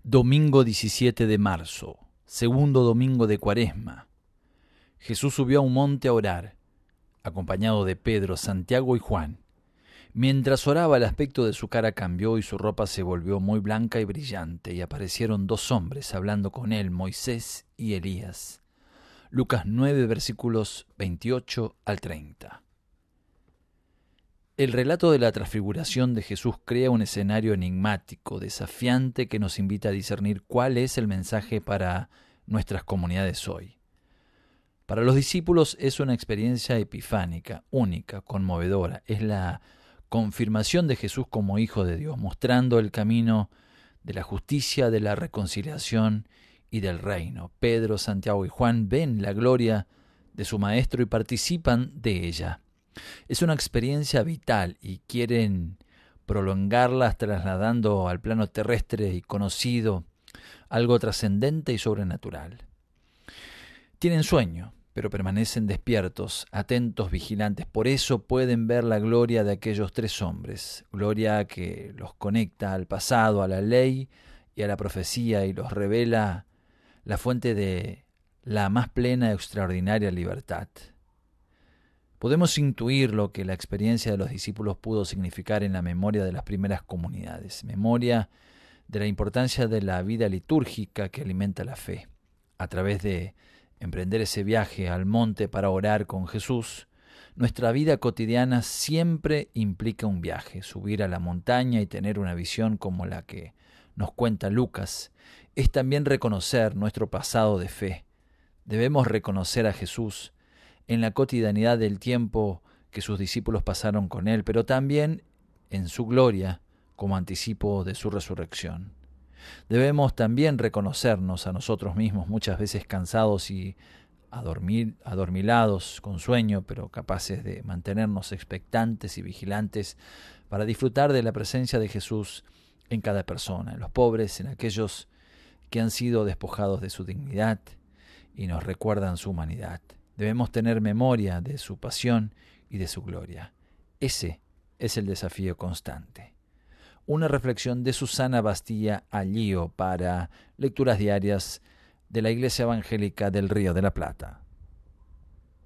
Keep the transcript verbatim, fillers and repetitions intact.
Domingo diecisiete de marzo, segundo domingo de Cuaresma. Jesús subió a un monte a orar, acompañado de Pedro, Santiago y Juan. Mientras oraba, el aspecto de su cara cambió y su ropa se volvió muy blanca y brillante, y aparecieron dos hombres hablando con él, Moisés y Elías. Lucas nueve, versículos veintiocho al treinta. El relato de la transfiguración de Jesús crea un escenario enigmático, desafiante, que nos invita a discernir cuál es el mensaje para nuestras comunidades hoy. Para los discípulos es una experiencia epifánica, única, conmovedora. Es la confirmación de Jesús como Hijo de Dios, mostrando el camino de la justicia, de la reconciliación y del reino. Pedro, Santiago y Juan ven la gloria de su Maestro y participan de ella. Es una experiencia vital y quieren prolongarla trasladando al plano terrestre y conocido algo trascendente y sobrenatural. Tienen sueño, pero permanecen despiertos, atentos, vigilantes. Por eso pueden ver la gloria de aquellos tres hombres, gloria que los conecta al pasado, a la ley y a la profecía, y los revela la fuente de la más plena y extraordinaria libertad. Podemos intuir lo que la experiencia de los discípulos pudo significar en la memoria de las primeras comunidades, memoria de la importancia de la vida litúrgica que alimenta la fe. A través de emprender ese viaje al monte para orar con Jesús, nuestra vida cotidiana siempre implica un viaje, subir a la montaña y tener una visión como la que nos cuenta Lucas. Es también reconocer nuestro pasado de fe. Debemos reconocer a Jesús en la cotidianidad del tiempo que sus discípulos pasaron con él, pero también en su gloria como anticipo de su resurrección. Debemos también reconocernos a nosotros mismos, muchas veces cansados y adormil, adormilados con sueño, pero capaces de mantenernos expectantes y vigilantes para disfrutar de la presencia de Jesús en cada persona, en los pobres, en aquellos que han sido despojados de su dignidad y nos recuerdan su humanidad. Debemos tener memoria de su pasión y de su gloria. Ese es el desafío constante. Una reflexión de Susana Bastilla Allío para Lecturas Diarias de la Iglesia Evangélica del Río de la Plata.